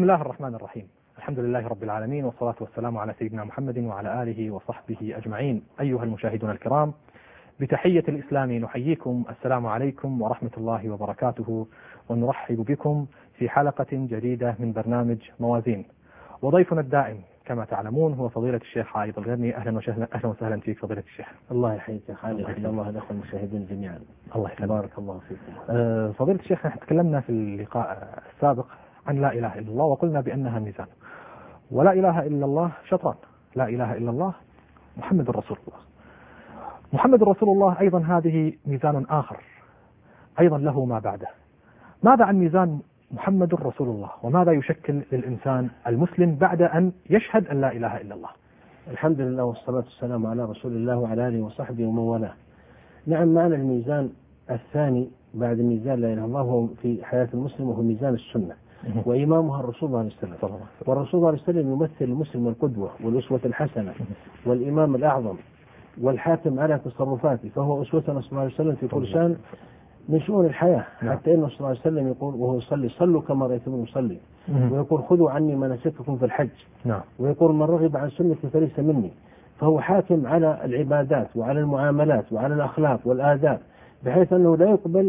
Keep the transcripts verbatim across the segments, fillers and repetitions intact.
بسم الله الرحمن الرحيم. الحمد لله رب العالمين، والصلاة والسلام على سيدنا محمد وعلى آله وصحبه أجمعين. أيها المشاهدون الكرام، بتحية الإسلام نحييكم، السلام عليكم ورحمة الله وبركاته، ونرحب بكم في حلقة جديدة من برنامج موازين. وضيفنا الدائم كما تعلمون هو فضيلة الشيخ عايض الغرني. أهلا وسهلا أهلا وسهلا فيك فضيلة الشيخ. الله يحييك يا خالد، ويحيي الله الأخوة المشاهدين جميعا. الله يسلمك. بارك الله فيكم. أه فضيلة الشيخ، نحن تكلمنا في اللقاء السابق عن لا إله إلا الله، وقلنا بأنها ميزان، ولا إله إلا الله شطران، لا إله إلا الله محمد رسول الله. محمد رسول الله أيضا هذه ميزان آخر أيضا له ما بعده. ماذا عن ميزان محمد رسول الله، وماذا يشكل للإنسان المسلم بعد أن يشهد أن لا إله إلا الله؟ الحمد لله والصلاة والسلام على رسول الله وعلى آله وصحبه ومن والاه. نعم، معنى الميزان الثاني بعد ميزان لا إله إلا الله هو في حياة المسلم، وهو ميزان السنة، وإمامها الرسول صلى الله عليه وسلم. والرسول صلى الله عليه وسلم يمثل المسلم القدوة والأسوة الحسنة والإمام الأعظم والحاكم على تصرفاته، فهو أسوتنا صلى الله عليه وسلم في كل شان من شؤون الحياة. حتى إنه صلى الله عليه وسلم يقول وهو يصلي: صلوا كما رأيتموني أصلي. ويقول: خذوا عني مناسككم في الحج. ويقول: من رغب عن سنتي فليس مني. فهو حاكم على العبادات وعلى المعاملات وعلى الأخلاق والآداب، بحيث أنه لا يقبل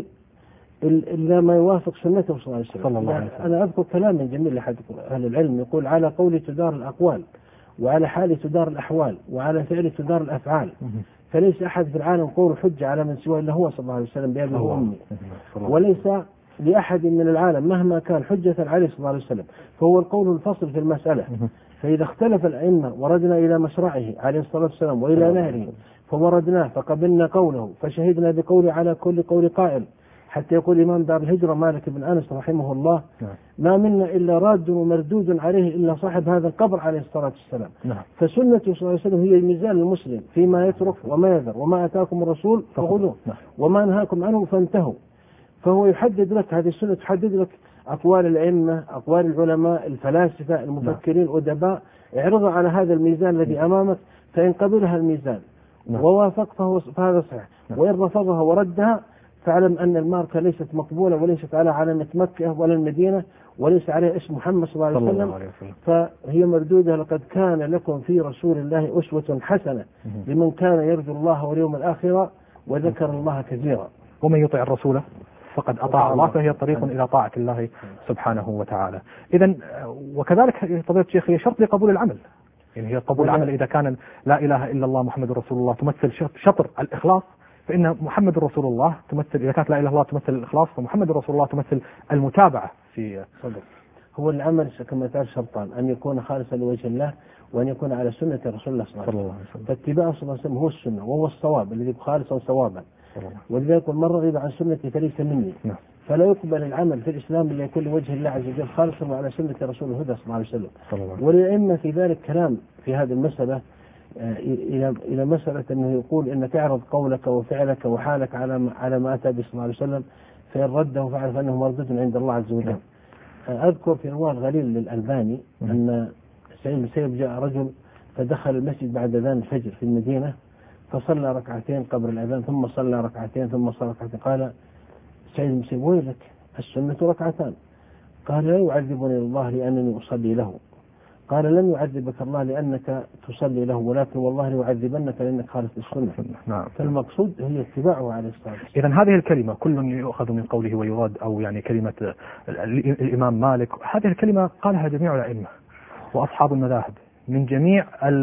إلا ما يوافق سنته صلى الله عليه وسلم. يعني أنا أذكر كلاما جميل لأحد أهل العلم يقول: على قول تدار الأقوال، وعلى حال تدار الأحوال، وعلى فعل تدار الأفعال. فليس أحد في العالم قول حجة على من سوى إلا هو صلى الله عليه وسلم بأبي وأمي، وليس لأحد من العالم مهما كان حجة عليه صلى الله عليه وسلم، فهو القول الفصل في المسألة. فإذا اختلف الأئمة وردنا إلى مشرعه عليه الصلاة والسلام وإلى نهره فوردناه فقبلنا قوله فشهدنا بقوله على كل قول قائل. حتى يقول إمام دار الهجرة مالك بن أنس رحمه الله: ما منا إلا راد ومردود عليه إلا صاحب هذا القبر عليه الصلاة والسلام. فسنة صلى الله عليه وسلم هي ميزان المسلم فيما يترك وما يذر، وما أتاكم الرسول فخذوه وما نهاكم عنه فانتهوا. فهو يحدد لك، هذه السنة تحدد لك أقوال الأئمة، أقوال العلماء، الفلاسفة، المفكرين، الأدباء. اعرض على هذا الميزان الذي أمامك، فإن قبلها الميزان ووافق فهو فهذا صحيح، وإن رفضها وردها فاعلم أن الماركة ليست مقبولة، وليست على علامة مكة ولا المدينة، وليس عليها اسم محمد صلى الله عليه وسلم، فهي مردودة. لقد كان لكم في رسول الله أسوة حسنة لمن كان يرجو الله واليوم الآخر وذكر الله كثيرا. ومن يطع الرسول فقد أطاع الله، فهي طريق إلى طاعة الله سبحانه وتعالى. إذن وكذلك فضيلة الشيخ هي شرط لقبول العمل، يعني هي قبول العمل إذا كان لا إله إلا الله محمد رسول الله تمثل شطر الإخلاص، فإن محمد رسول الله تمثل، إذا كانت لا إله إلا الله تمثل الإخلاص، فمحمد رسول الله تمثل المتابعة في صدق. هو العمل كما تعرف شرطان: أن يكون خالصا لوجه الله، وأن يكون على سنة رسول الله صلى الله عليه وسلم. فاتباع صلى الله عليه وسلم هو السنة، وهو الصواب الذي خالصا صوابا. ولذلك من رغب عن سنتي فليس مني. نعم. فلا يقبل العمل في الإسلام إلا يكون لوجه الله عز وجل خالصا وعلى سنة رسول الهدى صلى الله عليه وسلم. وللأئمة في ذلك كلام في هذه المسألة، إلى إلى مسألة أنه يقول: إن تعرض قولك وفعلك وحالك على على ما أتى به صلى الله عليه وسلم، فإن رده فاعرف أنه مردود عند الله عز وجل. أذكر في رواية الغليل للألباني أن سعيد بن المسيب جاء رجل فدخل المسجد بعد أذان الفجر في المدينة، فصلى ركعتين قبل الأذان، ثم صلى ركعتين، ثم صلى ركعتين. قال سعيد بن المسيب: ويلك، السنة ركعتان. قال: لا يعذبني الله لأنني أصلي له. قال: لن يعذبك الله لأنك تصلي له، ولكن والله ليعذبنك لأنك خالفت السنة. نعم. فالمقصود هي اتباعه عليه الصلاة والسلام. إذن هذه الكلمة كل يؤخذ من قوله ويراد، أو يعني كلمة الإمام مالك، هذه الكلمة قالها جميع الأئمة وأصحاب المذاهب من جميع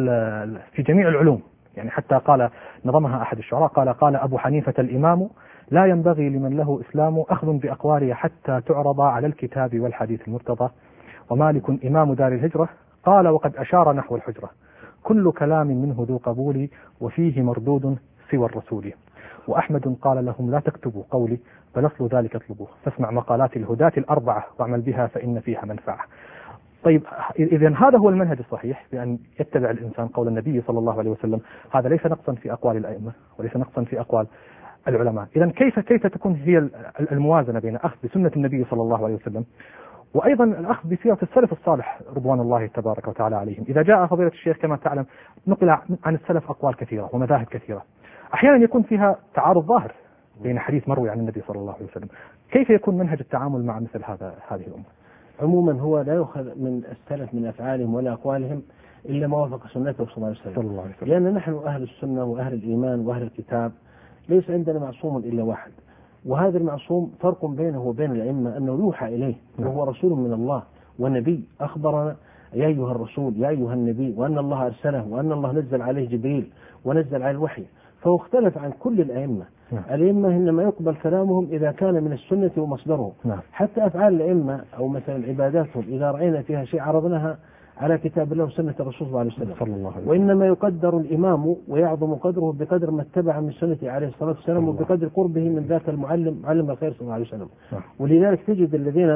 في جميع العلوم. يعني حتى قال نظمها أحد الشعراء، قال: قال أبو حنيفة الإمام: لا ينبغي لمن له إسلام أخذ بأقوالي حتى تعرض على الكتاب والحديث المرتضى. ومالك إمام دار الهجرة قال وقد أشار نحو الحجرة: كل كلام منه ذو قبول وفيه مردود سوى الرسول. وأحمد قال لهم: لا تكتبوا قولي بل أصل ذلك اطلبوه، فاسمع مقالات الهداة الأربعة واعمل بها فإن فيها منفعة. طيب، إذن هذا هو المنهج الصحيح، بأن يتبع الإنسان قول النبي صلى الله عليه وسلم. هذا ليس نقصا في أقوال الأئمة وليس نقصا في أقوال العلماء. إذن كيف كيف تكون هي الموازنة بين أخذ بسنة النبي صلى الله عليه وسلم وأيضا الأخذ بسيرة السلف الصالح رضوان الله تبارك وتعالى عليهم؟ إذا جاء فضيلة الشيخ كما تعلم نقل عن السلف أقوال كثيرة ومذاهب كثيرة، أحيانا يكون فيها تعارض ظاهر بين حديث مروي عن النبي صلى الله عليه وسلم. كيف يكون منهج التعامل مع مثل هذا هذه الأمة؟ عموما هو لا يؤخذ من السلف من أفعالهم ولا أقوالهم إلا ما وافق سنته صلى الله عليه وسلم. صلى الله عليه وسلم. لأن نحن أهل السنة وأهل الإيمان وأهل الكتاب ليس عندنا معصوم إلا واحد، وهذا المعصوم فرق بينه وبين الأئمة أنه يوحى إليه وهو رسول من الله ونبي، أخبرنا يا أيها الرسول يا أيها النبي وأن الله أرسله وأن الله نزل عليه جبريل ونزل عليه الوحي، فهو اختلف عن كل الأئمة. نعم. الأئمة إنما يقبل كلامهم إذا كان من السنة ومصدره. نعم. حتى أفعال الأئمة أو مثلا عباداتهم إذا رأينا فيها شيء عرضناها على كتاب الله وسنة الرسول صلى الله عليه وسلم. صلى الله عليه وسلم. وإنما يقدر الإمام ويعظم قدره بقدر ما اتبع من سنته عليه الصلاة والسلام وبقدر قربه من ذاك المعلم معلم الخير صلى الله عليه وسلم. نعم. ولذلك تجد الذين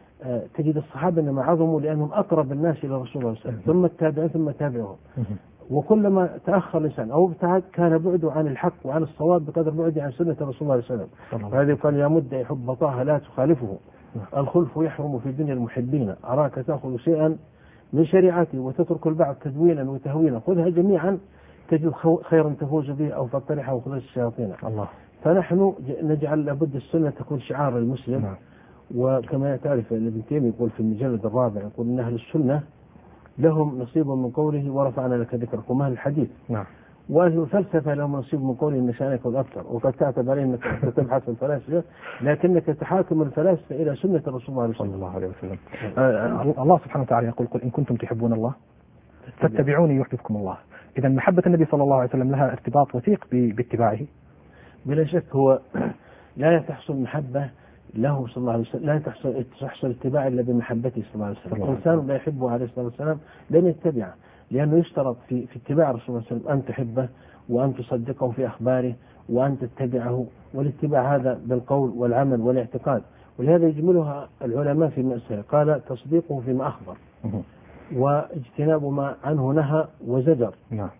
تجد الصحابة إنما عظموا لأنهم أقرب الناس إلى الرسول صلى الله عليه وسلم، ثم التابعين ثم تابعهم. وكلما تأخر الإنسان أو ابتعد كان بعده عن الحق وعن الصواب بقدر بعده عن سنة الرسول صلى الله عليه وسلم. وهذا قال يا مدعي حب طه لا تخالفه، الخلف يحرم في دنيا المحبين، أراك تأخذ شيئا من شريعتي وتترك البعض تدوينا وتهوينا، خذها جميعا تجد خيرا تفوز به أو فطرحه وخذ الشياطين. الله. فنحن نجعل لابد السنة تكون شعار المسلم. نعم. وكما تعرف ابن تيمية يقول في المجلد الرابع يقول إن أهل السنة لهم نصيب من قوله ورفعنا لك ذكرك، وما الحديث. نعم. وأهل الفلسفة لهم نصيب من قوله إن شأنك الأكثر، وقد تعتب عليه أنك تبحث في الفلاسفة لكنك تحاكم الفلاسفة إلى سنة الرسول صلى الله عليه وسلم. آه الله سبحانه وتعالى يقول قل إن كنتم تحبون الله فاتبعوني يحببكم الله. إذا محبة النبي صلى الله عليه وسلم لها ارتباط وثيق باتباعه. بلا شك هو لا تحصل محبة له صلى الله عليه وسلم، لا تحصل تحصل اتباع إلا بمحبته صلى الله عليه وسلم. الإنسان لا يحبه عليه الصلاة والسلام لن يتبعه، لأنه يشترط في في اتباع الرسول صلى الله عليه وسلم أن تحبه وأن تصدقه في أخباره وأن تتبعه، والاتباع هذا بالقول والعمل والاعتقاد. ولهذا يجملها العلماء في مسألة قال تصديقه فيما أخبر واجتناب ما عنه نهى وزجر،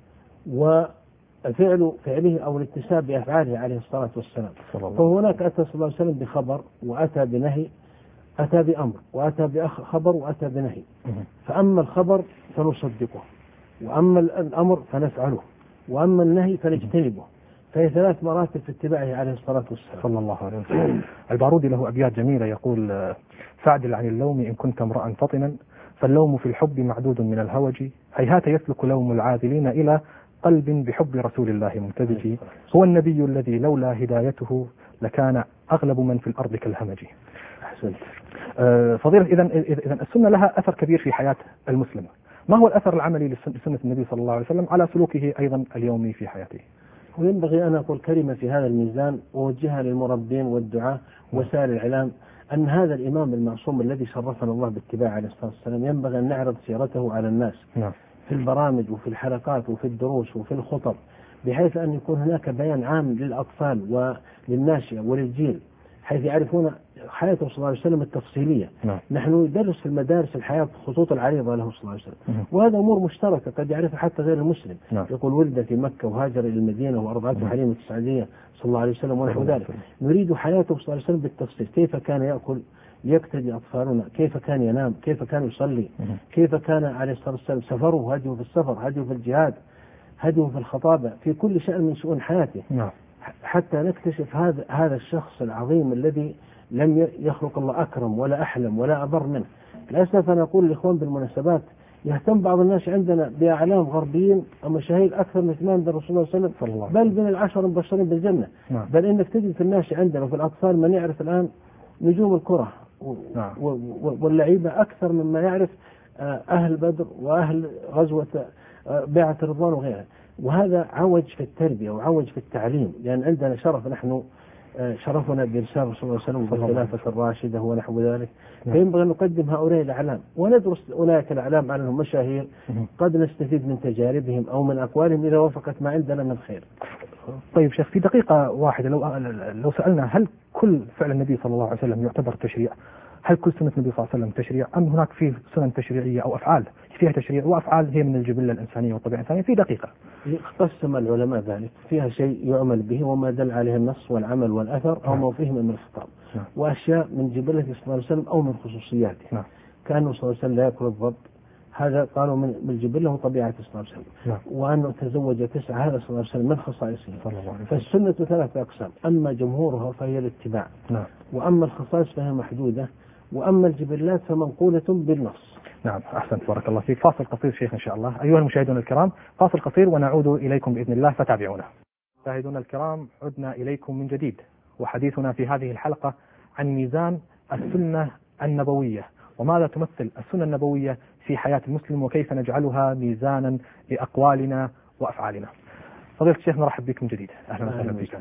وفعل فعله أو الاتساب بأفعاله عليه الصلاة والسلام. فهناك أتى صلى الله عليه وسلم بخبر وأتى بنهي، أتى بأمر وأتى بخبر وأتى بنهي. فأما الخبر فنصدقه، وأما الأمر فنفعله، وأما النهي فنجتنبه. فهي ثلاث مراتب في اتباعه عليه الصلاة والسلام صلى الله عليه وسلم. البارودي له أبيات جميلة يقول فاعدل عن اللوم إن كنت امرأ فطنا، فاللوم في الحب معدود من الهوج، هيهات يسلك لوم العاذلين إلى قلب بحب رسول الله ممتزج، هو النبي الذي لولا هدايته لكان أغلب من في الأرض كالهمج. أحسنت. آه فضيلة، إذن إذن السنة لها أثر كبير في حياة المسلم. ما هو الأثر العملي لسنة النبي صلى الله عليه وسلم على سلوكه أيضا اليومي في حياته؟ وينبغي أن أقول كلمة في هذا الميزان ووجهها للمربين والدعاة وسائر الإعلام، أن هذا الإمام المعصوم الذي شرفنا الله باتباعه عليه الصلاة والسلام ينبغي أن نعرض سيرته على الناس نعم. في البرامج وفي الحلقات وفي الدروس وفي الخطب، بحيث أن يكون هناك بيان عام للأطفال وللناشئة وللجيل، حيث يعرفون حياته صلى الله عليه وسلم التفصيلية. نعم. نحن ندرس في المدارس الحياة الخطوط العريضة له صلى الله عليه وسلم، نعم. وهذا أمور مشتركة قد يعرفها حتى غير المسلم. نعم. يقول ولد في مكة وهاجر إلى المدينة وأرضعته حليمة السعدية صلى الله عليه وسلم ونحو ذلك. نريد حياته صلى الله عليه وسلم بالتفصيل، كيف كان يأكل يقتدي أطفالنا، كيف كان ينام، كيف كان يصلي، نعم. كيف كان عليه الصلاة والسلام سفره، هديه في السفر، هديه في الجهاد، هديه في الخطابة، في كل شأن من شؤون حياته. نعم. حتى نكتشف هذا هذا الشخص العظيم الذي لم يخلق الله أكرم ولا أحلم ولا أبر منه. للأسف أنا أقول للإخوان بالمناسبات يهتم بعض الناس عندنا بأعلام غربيين أو مشاهير أكثر من اهتمام بالرسول صلى الله عليه وسلم، بل من العشر المبشرين بالجنة. نعم. بل إنك تجد في الناس عندنا وفي الأطفال من يعرف الآن نجوم الكرة نعم. واللعيبة أكثر مما يعرف أهل بدر وأهل غزوة بيعة الرضوان وغيرها. وهذا عوج في التربية وعوج في التعليم، لأن يعني عندنا شرف، نحن شرفنا برسالة رسول الله صلى الله عليه وسلم والخلافة الراشدة ونحو ذلك. نعم. فينبغي أن نقدم هؤلاء الأعلام وندرس أولئك الأعلام على أنهم مشاهير قد نستفيد من تجاربهم أو من أقوالهم إذا وافقت ما عندنا من خير. طيب شيخ، في دقيقة واحدة لو لو سألنا هل كل فعل النبي صلى الله عليه وسلم يعتبر تشريع؟ هل كل سنة النبي صلى الله عليه وسلم تشريع، أم هناك في سنن تشريعية أو أفعال فيها تشريع وأفعال هي من الجبلة الإنسانية والطبيعة الإنسانية؟ في دقيقة. قسم العلماء ذلك، فيها شيء يعمل به وما دل عليه النص والعمل والأثر أو ما فيه من الخطاب، نعم. وأشياء من جبلة صلى الله عليه وسلم أو من خصوصياته، نعم. كأنه صلى الله عليه وسلم لا يأكل الضب، هذا قالوا من الجبلة وطبيعة صلى الله عليه وسلم، نعم. وأنه تزوج تسعة، هذا صلى الله عليه وسلم من خصائصه. فالسنة ثلاثة أقسام، أما جمهورها فهي الاتباع، نعم. وأما الخصائص فهي محدودة، وأما الجبلات فمنقولة بالنص. نعم أحسنت بارك الله فيك. فاصل قصير شيخ إن شاء الله. أيها المشاهدون الكرام فاصل قصير ونعود إليكم بإذن الله فتابعونا. مشاهدونا الكرام عدنا إليكم من جديد وحديثنا في هذه الحلقة عن ميزان السنة النبوية وماذا تمثل السنة النبوية في حياة المسلم وكيف نجعلها ميزانا لأقوالنا وأفعالنا. فضيلة الشيخ نرحب بكم جديد. أهلا وسهلا بكم.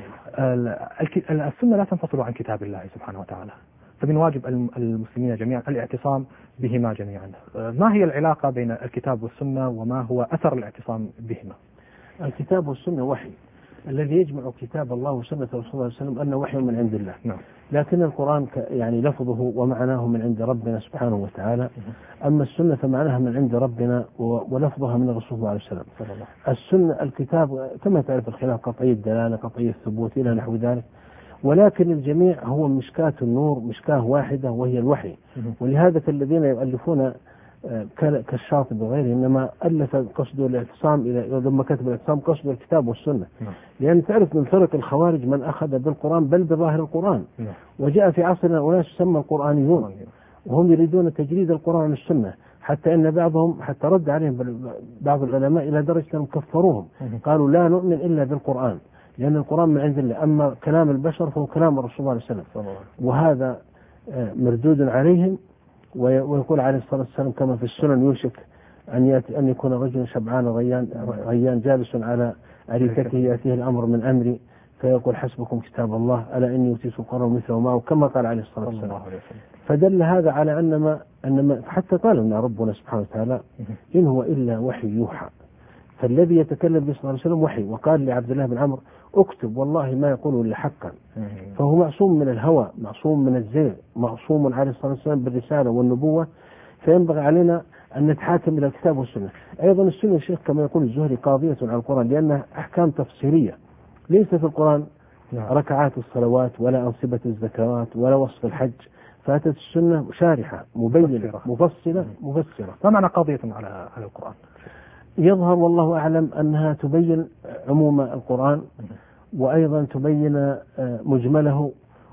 السنة لا تنفصل عن كتاب الله سبحانه وتعالى، فمن واجب المسلمين جميعا الاعتصام بهما جميعا. ما هي العلاقة بين الكتاب والسنة وما هو أثر الاعتصام بهما؟ الكتاب والسنة وحي، الذي يجمع كتاب الله وسنة رسول الله صلى الله عليه وسلم أنه وحي من عند الله. نعم. لكن القرآن يعني لفظه ومعناه من عند ربنا سبحانه وتعالى، أما السنة فمعناها من عند ربنا ولفظها من الرسول صلى الله عليه وسلم. السنة الكتاب كما تعرف الخلاف قطعي الدلالة قطعي الثبوت إلى نحو ذلك، ولكن الجميع هو مشكاة النور، مشكاة واحدة وهي الوحي. ولهذا الذين يؤلفون كالشاطبي وغيره إنما ألف قصده الاعتصام إلى لما كتب الاعتصام قصده الكتاب والسنة، لأن تعرف من فرق الخوارج من أخذ بالقرآن بل بظاهر القرآن، وجاء في عصرنا أناس يسمى القرآنيون وهم يريدون تجريد القرآن والسنة، حتى أن بعضهم حتى رد عليهم بعض العلماء إلى درجة أنهم كفروهم، قالوا لا نؤمن إلا بالقرآن لأن القرآن من عند الله، أما كلام البشر فهو كلام الرسول صلى الله عليه وسلم، وهذا مردود عليهم. ويقول عليه الصلاة والسلام كما في السنن يوشك أن يأتي أن يكون رجل شبعان غيان غيان جالس على أريكته يأتيه الأمر من أمري فيقول حسبكم كتاب الله ألا إني أوتيت القرآن مثله معه كما قال عليه الصلاة والسلام. فدل هذا على أن ما أن ما حتى قال لنا ربنا سبحانه وتعالى إن هو إلا وحي يوحى، فالذي يتكلم به صلى الله عليه وسلم وحي. وقال لعبد الله بن عمرو اكتب والله ما يقول إلا حقا، فهو معصوم من الهوى، معصوم من الزيغ، معصوم عليه الصلاة والسلام بالرسالة والنبوة، فينبغي علينا أن نتحاكم إلى الكتاب والسنة. أيضا السنة الشيخ كما يقول الزهري قاضية على القرآن لأنها أحكام تفسيرية، ليس في القرآن ركعات الصلوات ولا أنصبة الزكوات ولا وصف الحج، فاتت السنة شارحة مبينة مفصلة مفسرة. ما معنى قاضية على على القرآن؟ يظهر والله أعلم أنها تبين عموم القرآن وأيضا تبين مجمله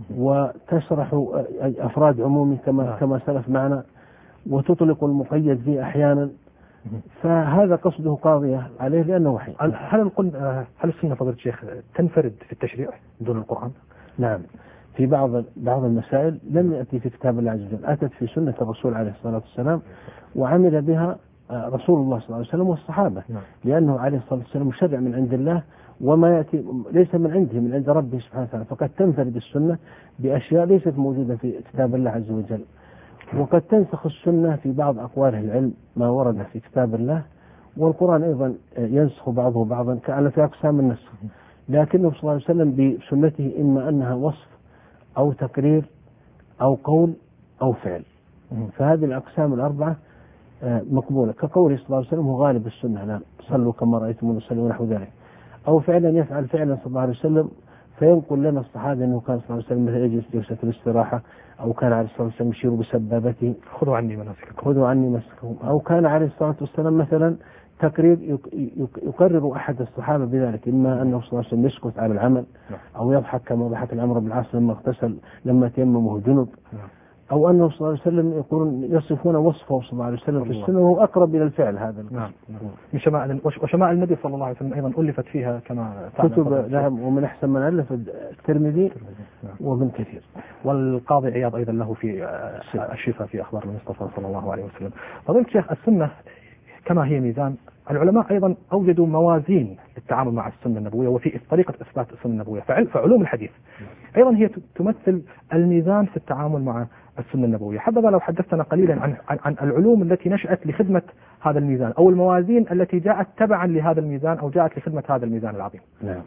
وتشرح أفراد عمومي كما كما سلف معنا، وتطلق المقيد فيه أحيانا، فهذا قصده قاضية عليه لأنه وحي. هل نقول هل السنة فضيلة الشيخ تنفرد في التشريع دون القرآن؟ نعم، في بعض بعض المسائل لم يأتي في كتاب الله عز وجل، أتت في سنة الرسول عليه الصلاة والسلام وعمل بها رسول الله صلى الله عليه وسلم والصحابة، لأنه عليه الصلاة والسلام مشرع من عند الله وما يأتي ليس من عنده من عند ربه سبحانه وتعالى، فقد تنفرد السنة بأشياء ليست موجودة في كتاب الله عز وجل، وقد تنسخ السنة في بعض أقوال العلم ما ورد في كتاب الله، والقرآن أيضا ينسخ بعضه بعضا كأن في أقسام النسخ، لكنه صلى الله عليه وسلم بسنته إما أنها وصف أو تقرير أو قول أو فعل، فهذه الأقسام الأربعة مقبولة، كقوله صلى الله عليه وسلم هو غالب السنة لا صلوا كما رأيتم نصلي ونحو ذلك، أو فعلا يفعل فعلا صلى الله عليه وسلم فينقل لنا الصحابة أنه كان صلى الله عليه وسلم مثل يجلس جلسة الاستراحة، أو كان عليه الصلاة والسلام يشير بسبابته خذوا عني مناسككم خذوا عني مناسككم، أو كان عليه الصلاة والسلام مثلا تقرير يقرر أحد الصحابة بذلك، إما أنه صلى الله عليه وسلم يسكت على العمل أو يضحك كما ضحك العمرو بن العاص لما اغتسل لما تيممه جنب، أو أنه صلى الله عليه وسلم يقولون يصفون وصفه صلى الله عليه وسلم في السنة وهو أقرب إلى الفعل هذا. نعم. من شمائل وشمائل النبي صلى الله عليه وسلم أيضا ألفت فيها كما كتب نعم، ومن أحسن من ألف الترمذي ومن كثير، والقاضي عياض أيضا له في الشفاء في أخبار المصطفى صلى الله عليه وسلم. فضيلة الشيخ السنة كما هي ميزان، العلماء أيضا أوجدوا موازين للتعامل مع السنة النبوية وفي طريقة إثبات السنة النبوية، فعلوم الحديث أيضا هي تمثل الميزان في التعامل مع السنة النبوية. حبذا لو حدثنا قليلا عن, عن, عن العلوم التي نشأت لخدمة هذا الميزان أو الموازين التي جاءت تبعا لهذا الميزان أو جاءت لخدمة هذا الميزان العظيم. نعم.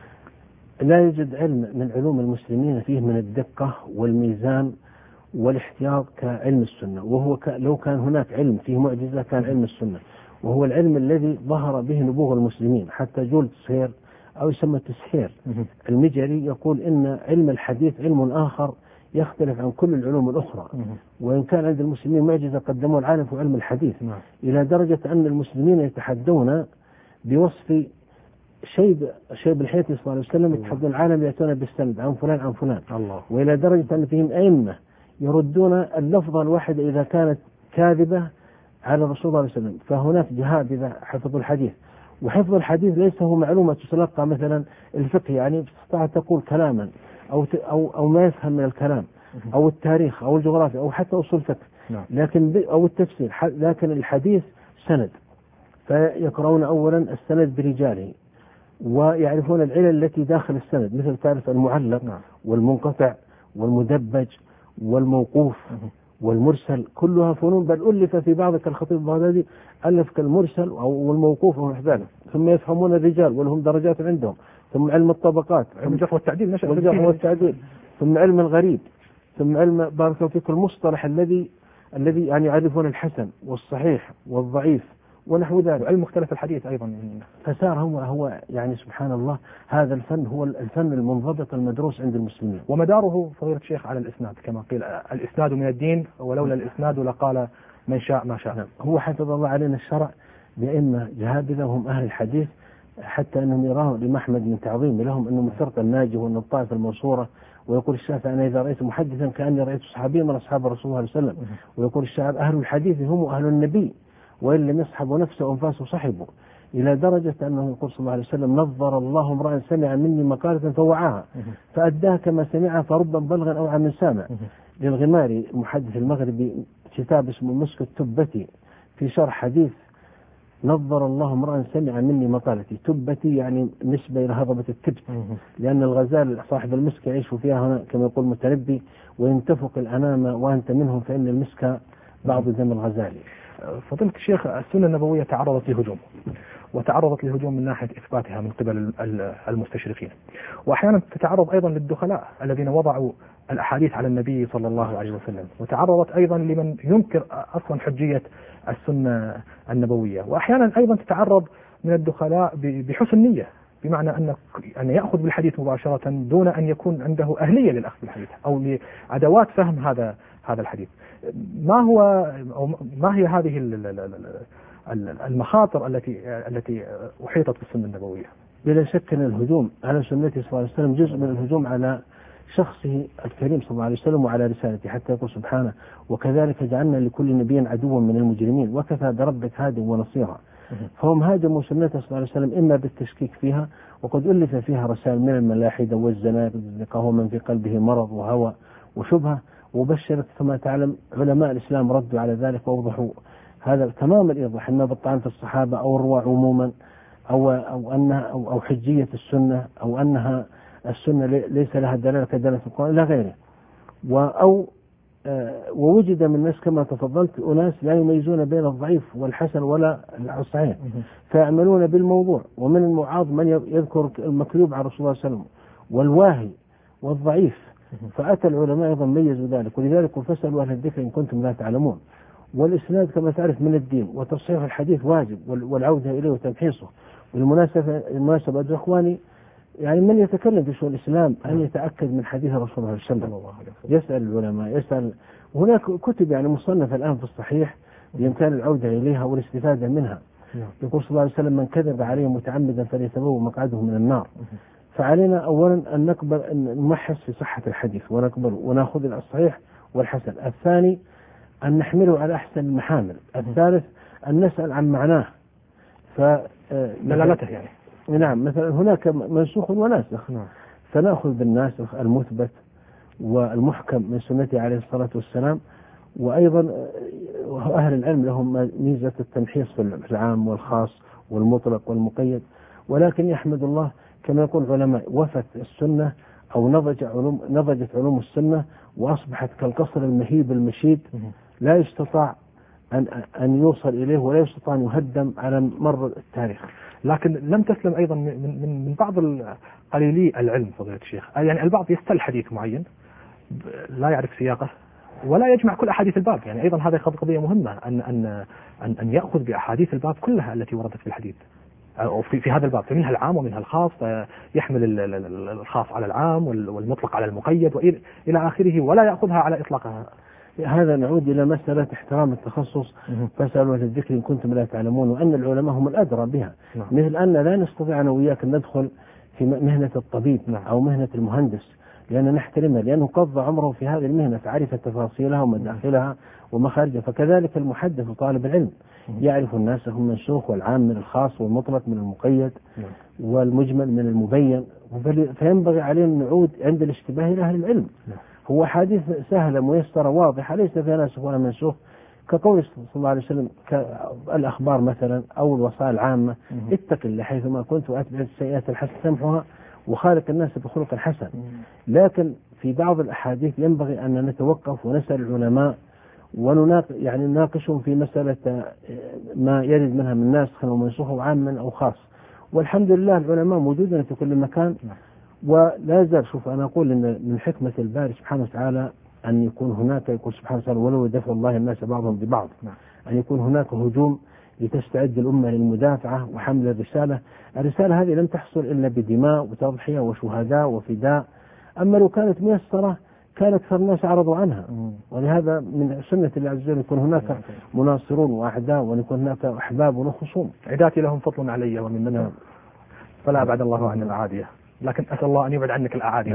لا يوجد علم من علوم المسلمين فيه من الدقة والميزان والاحتياط كعلم السنة، وهو ك... لو كان هناك علم فيه معجزة كان علم السنة، وهو العلم الذي ظهر به نبوغ المسلمين، حتى جولد سهير أو يسمى التسحير المجري يقول إن علم الحديث علم آخر يختلف عن كل العلوم الأخرى، وإن كان عند المسلمين معجزة قدموا العالم في علم الحديث، إلى درجة أن المسلمين يتحدون بوصف شيب شيب الحيث صلى الله عليه وسلم، يتحدون العالم يأتون بالسند عن فلان عن فلان الله. وإلى درجة أن فيهم أئمة يردون اللفظة الواحدة إذا كانت كاذبة على الرسول صلى الله عليه وسلم. فهناك جهاد إذا حفظوا الحديث. وحفظ الحديث ليس هو معلومة تتلقى مثلا الفقه، يعني تستطيع تقول كلاما أو أو أو ما يفهم من الكلام أو التاريخ أو الجغرافيا أو حتى أصول الفقه، لكن أو التفسير، لكن الحديث سند، فيقرؤون أولا السند برجاله ويعرفون العلل التي داخل السند، مثل تعرف المعلق والمنقطع والمدبج والموقوف والمرسل، كلها فنون، بل ألف في بعض كالخطيب البغدادي ألف كالمرسل أو الموقوف وما ذلك. ثم يفهمون الرجال ولهم درجات عندهم، ثم علم الطبقات، علم الجرح والتعديل نشأ والجرح والتعديل، ثم علم الغريب، ثم علم بارك الله فيك المصطلح الذي الذي يعني يعرفون الحسن والصحيح والضعيف ونحو ذلك، وعلم مختلف الحديث أيضا. فصار هو هو يعني سبحان الله هذا الفن هو الفن المنضبط المدروس عند المسلمين. ومداره فضيلة الشيخ على الإسناد كما قيل، الإسناد من الدين، ولولا الإسناد لقال من شاء ما شاء. نعم. هو حفظ الله علينا الشرع بأئمة جهابذة هم أهل الحديث، حتى أنهم يراه لمحمد من تعظيم لهم أنهم الفرقة الناجية وأن الطائفة المنصورة. ويقول الشافعي أنا إذا رأيت محدثا كأني رأيت صحابيا من أصحاب الرسول صلى الله عليه وسلم. ويقول الشاعر أهل الحديث هم أهل النبي وإن لم يصحبوا نفسه وأنفاسه صحبوا، إلى درجة أنه يقول صلى الله عليه وسلم نظر الله امرأ سمع مني مقالة فوعاها فأداها كما سمعها فربا بلغا أوعى من سامع. للغماري المحدث المغربي كتاب اسمه مسك التبتي في شرح حديث نظر الله امرأ سمع مني مقالتي. تبتي يعني نسبة إلى هضبة التبت، لأن الغزال صاحب المسك يعيش فيها هنا كما يقول المتنبي وينتفق الأنام وأنت منهم فإن المسك بعض دم الغزالي. فضيلة الشيخ السنة النبوية تعرضت لهجوم، وتعرضت لهجوم من ناحية إثباتها من قبل المستشرقين، وأحيانا تتعرض أيضا للدخلاء الذين وضعوا الأحاديث على النبي صلى الله عليه وسلم، وتعرضت أيضا لمن ينكر أصلا حجية السنة النبوية، وأحيانا أيضا تتعرض من الدخلاء بحسن نية، بمعنى أن أن يأخذ بالحديث مباشرة دون أن يكون عنده أهلية للأخذ بالحديث أو لأدوات فهم هذا هذا الحديث. ما هو أو ما هي هذه المخاطر التي التي أحيطت بالسنة النبوية؟ بلا شك أن الهجوم على سنته صلى الله عليه وسلم جزء من الهجوم على شخصه الكريم صلى الله عليه وسلم وعلى رسالته، حتى يقول سبحانه وكذلك جعلنا لكل نبي عدوا من المجرمين وكفى بربك هادي ونصيرا. فهم هاجموا سنته صلى الله عليه وسلم إما بالتشكيك فيها، وقد ألف فيها رسائل من الملاحدة والزنادقة ومن في قلبه مرض وهوى وشبهة، وبشرت كما تعلم علماء الإسلام ردوا على ذلك وأوضحوا هذا تمام الإيضاح، إما بالطعن في الصحابة أو الرواة عموما أو أو أنها أو, أو حجية السنة أو أنها السنة ليس لها دلالة كدلالة القرآن إلى غيره. أو ووجد من الناس كما تفضلت أناس لا يميزون بين الضعيف والحسن ولا الصحيح، فيعملون بالموضوع، ومن المعاض من يذكر المكذوب على رسول الله صلى الله عليه وسلم والواهي والضعيف، فأتى العلماء أيضا ميزوا ذلك. ولذلك فاسألوا أهل الذكر إن كنتم لا تعلمون. والإسناد كما تعرف من الدين، وتصحيح الحديث واجب والعودة إليه وتمحيصه. والمناسبة المناسبة يا إخواني يعني من يتكلم في شؤون الإسلام أن يتأكد من حديث الرسول صلى الله عليه وسلم، يسأل العلماء، يسأل. وهناك كتب يعني مصنفة الآن في الصحيح بإمكان العودة إليها والاستفادة منها. يقول صلى الله عليه وسلم من كذب عليه متعمدا فليتبوأ مقعده من النار. فعلينا أولا أن نقبل أن نمحص في صحة الحديث ونقبل ونأخذ الصحيح والحسن. الثاني أن نحمله على أحسن المحامل. الثالث أن نسأل عن معناه فدلالته يعني. نعم، مثلا هناك منسوخ وناسخ، فنأخذ بالناسخ المثبت والمحكم من سنته عليه الصلاة والسلام. وأيضا أهل العلم لهم ميزة التمحيص في العام والخاص والمطلق والمقيد. ولكن يحمد الله كما يقول العلماء وفت السنة أو نضج علوم نضجت علوم السنة وأصبحت كالقصر المهيب المشيد لا يستطاع أن أن يوصل إليه ولا يستطاع أن يهدم على مر التاريخ. لكن لم تسلم أيضا من من من بعض قليلي العلم فضيلة الشيخ، يعني البعض يستل حديث معين لا يعرف سياقه ولا يجمع كل أحاديث الباب، يعني أيضا هذه قضية مهمة أن أن أن أن يأخذ بأحاديث الباب كلها التي وردت في الحديث أو في في هذا الباب، فمنها العام ومنها الخاص، يحمل الخاص على العام والمطلق على المقيد وإلى آخره، ولا يأخذها على إطلاقها. هذا نعود إلى مسألة احترام التخصص، فاسألوا أهل الذكر إن كنتم لا تعلمون، وأن العلماء هم الأدرى بها. نعم. مثل أن لا نستطيع أنا وإياك أن ندخل في مهنة الطبيب. نعم. أو مهنة المهندس، لأن نحترمها، لأنه قضى عمره في هذه المهنة فعرف تفاصيلها ومداخلها ومخارجها. فكذلك المحدث وطالب العلم يعرف الناس هم منسوخ والعام من الخاص والمطلق من المقيد والمجمل من المبين، فينبغي علينا أن نعود عند الاشتباه إلى أهل العلم. هو حديث سهلة ميسرة واضحة ليس فيها ناسخ ولا منسوخ، كقول صلى الله عليه وسلم كالأخبار مثلا أو الوصايا العامة: اتق الله حيثما كنت وأتبع السيئات الحسنة تمحها وخالق الناس بخلق حسن. لكن في بعض الأحاديث ينبغي أن نتوقف ونسأل العلماء ونناق يعني نناقشهم في مسألة ما يرد منها من ناسخ ومنسوخ وعاما أو خاص. والحمد لله العلماء موجودون في كل مكان، ولا زال. شوف أنا أقول إن من حكمة الباري سبحانه وتعالى أن يكون هناك، يقول سبحانه وتعالى: ولو دفع الله الناس بعضهم ببعض، أن يكون هناك هجوم لتستعد الأمة للمدافعة وحمل الرسالة. الرسالة هذه لم تحصل إلا بدماء وتضحية وشهداء وفداء. أما لو كانت ميسرة كان أكثر الناس عرضوا عنها. ولهذا من سنة الله عز وجل يكون هناك مناصرون وأعداء، وأن يكون هناك أحباب وخصوم. عداتي لهم فضل علي ومن منهم فلا أبعد الله عن الأعادية، لكن أسأل الله أن يبعد عنك الأعادي.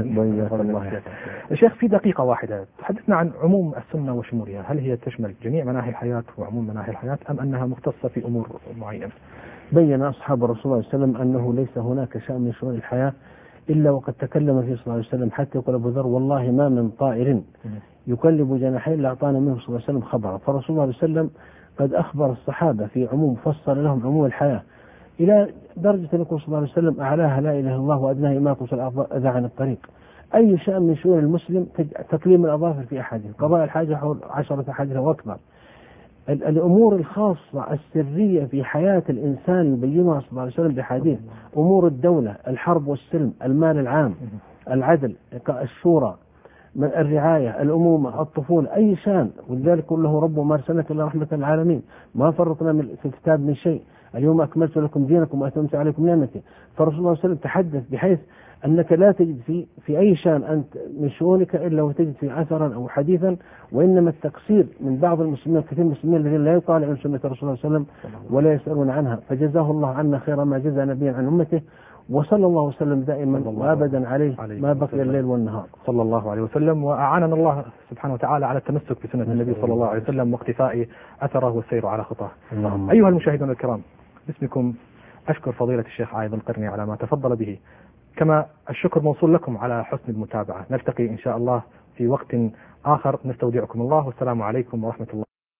الشيخ في دقيقة واحدة تحدثنا عن عموم السنة وشمولها، هل هي تشمل جميع مناحي الحياة وعموم مناحي الحياة أم أنها مختصة في أمور معينة؟ بين أصحاب الرسول صلى الله عليه وسلم أنه ليس هناك شأن من شؤون الحياة إلا وقد تكلم فيه صلى الله عليه وسلم، حتى يقول أبو ذر: والله ما من طائر يكلب جناحين إلا أعطانا منه صلى الله عليه وسلم خبرا. فرسول الله عليه وسلم قد أخبر الصحابة في عموم، فصل لهم عموم الحياة إلى درجة أن يقول صلى الله عليه وسلم: أعلاها لا إله إلا الله وأدناها إماطة الأذى عن الطريق. أي شأن من شؤون المسلم تكليم الأظافر في أحاديث، قضاء الحاجة حول عشرة أحاديث وأكثر. الأمور الخاصة السرية في حياة الإنسان بينها صلى الله عليه وسلم بحديث: أمور الدولة، الحرب والسلم، المال العام، العدل، الشورى، الرعاية، الأمومة، الطفولة، أي شأن. ولذلك قل له: رب ما أرسلناك إلا رحمة للعالمين، ما فرطنا في الكتاب من شيء، اليوم أكملت لكم دينكم وأتممت عليكم نعمتي. فرسول الله صلى الله عليه وسلم تحدث بحيث أنك لا تجد في في أي شأن أنت من شؤونك إلا وتجد في أثرا أو حديثا. وإنما التقصير من بعض المسلمين، كثير من المسلمين الذين لا يطالعون سنة رسول الله صلى الله عليه وسلم ولا يسألون عنها، فجزاه الله عنا خير ما جزى نبيا عن أمته، وصلى الله وسلم دائما وابدا عليه ما بقي الليل والنهار صلى الله عليه وسلم. وأعاننا الله سبحانه وتعالى على التمسك بسنة النبي صلى الله عليه وسلم واقتفاء أثره والسير على خطاه. أيها المشاهدون الكرام، باسمكم أشكر فضيلة الشيخ عايض القرني على ما تفضل به، كما الشكر موصول لكم على حسن المتابعة. نلتقي إن شاء الله في وقت آخر، نستودعكم الله، والسلام عليكم ورحمة الله.